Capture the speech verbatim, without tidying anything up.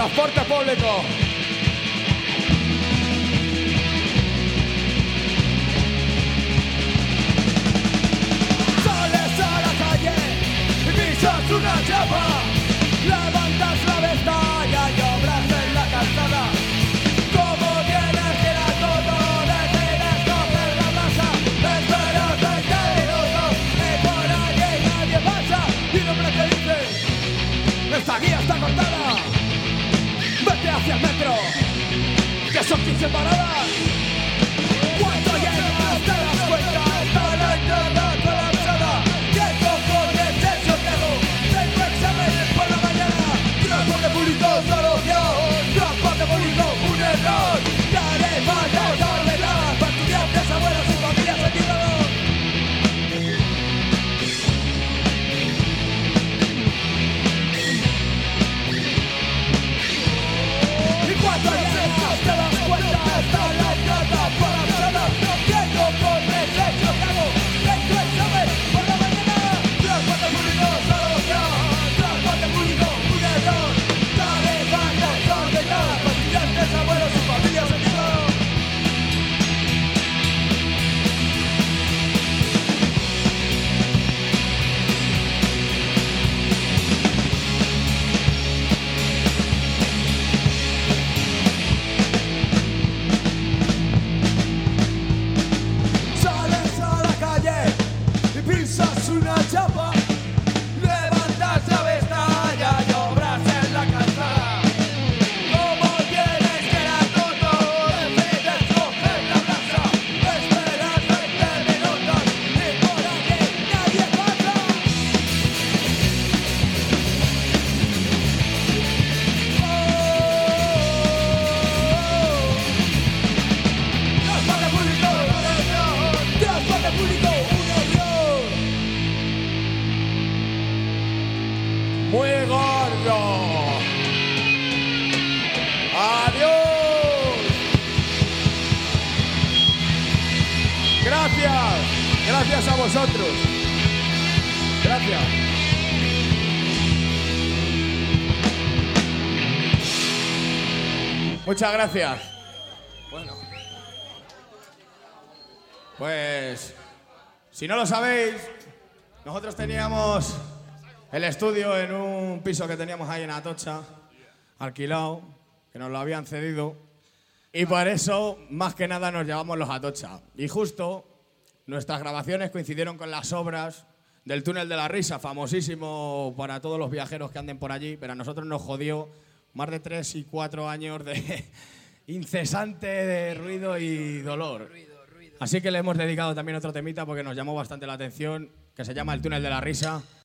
Transporte público. Sales a la calle y pisas una chapa, levantas la vestalla y obras en la calzada. Como tienes que ir a todo, decides coger la plaza, esperas veinte minutos y por allí nadie pasa. Y un hombre te dice: esta guía está cortada, vete hacia el metro, que son quince paradas. Cuando llegas te das cuenta, está la entrada colapsada. ¿Qué cojones es eso que hago? Tengo exámenes por la mañana. Transporte público solución, transporte público un error. Tarifas desordenadas para estudiantes, abuelos y familias retirados. Y cuando llegas te das cuenta, está la entrada colapsada. ¿Qué cojones es eso que hago? Tengo examen por la mañana. Transporte público solución, transporte público un error. Tarifas desordenadas para estudiantes, abuelos y familias retirados. Sales a la calle y pisas una chapa, levantas la vestalla y obras en la calzada. Como tienes que ir a todo, decides coger la plaza, esperas veinte minutos y por allí nadie pasa. Transporte público, un error. Transporte público, un error. Muy gordo. Adiós. Gracias. Gracias a vosotros. Gracias. Muchas gracias. Bueno. Pues, si no lo sabéis, nosotros teníamos el estudio en un piso que teníamos ahí en Atocha, alquilado, que nos lo habían cedido, y por eso, más que nada, nos llamamos Los Atocha. Y justo nuestras grabaciones coincidieron con las obras del Túnel de la Risa, famosísimo para todos los viajeros que anden por allí, pero a nosotros nos jodió más de tres y cuatro años de incesante de ruido y dolor. Así que le hemos dedicado también otro temita porque nos llamó bastante la atención, que se llama El Túnel de la Risa.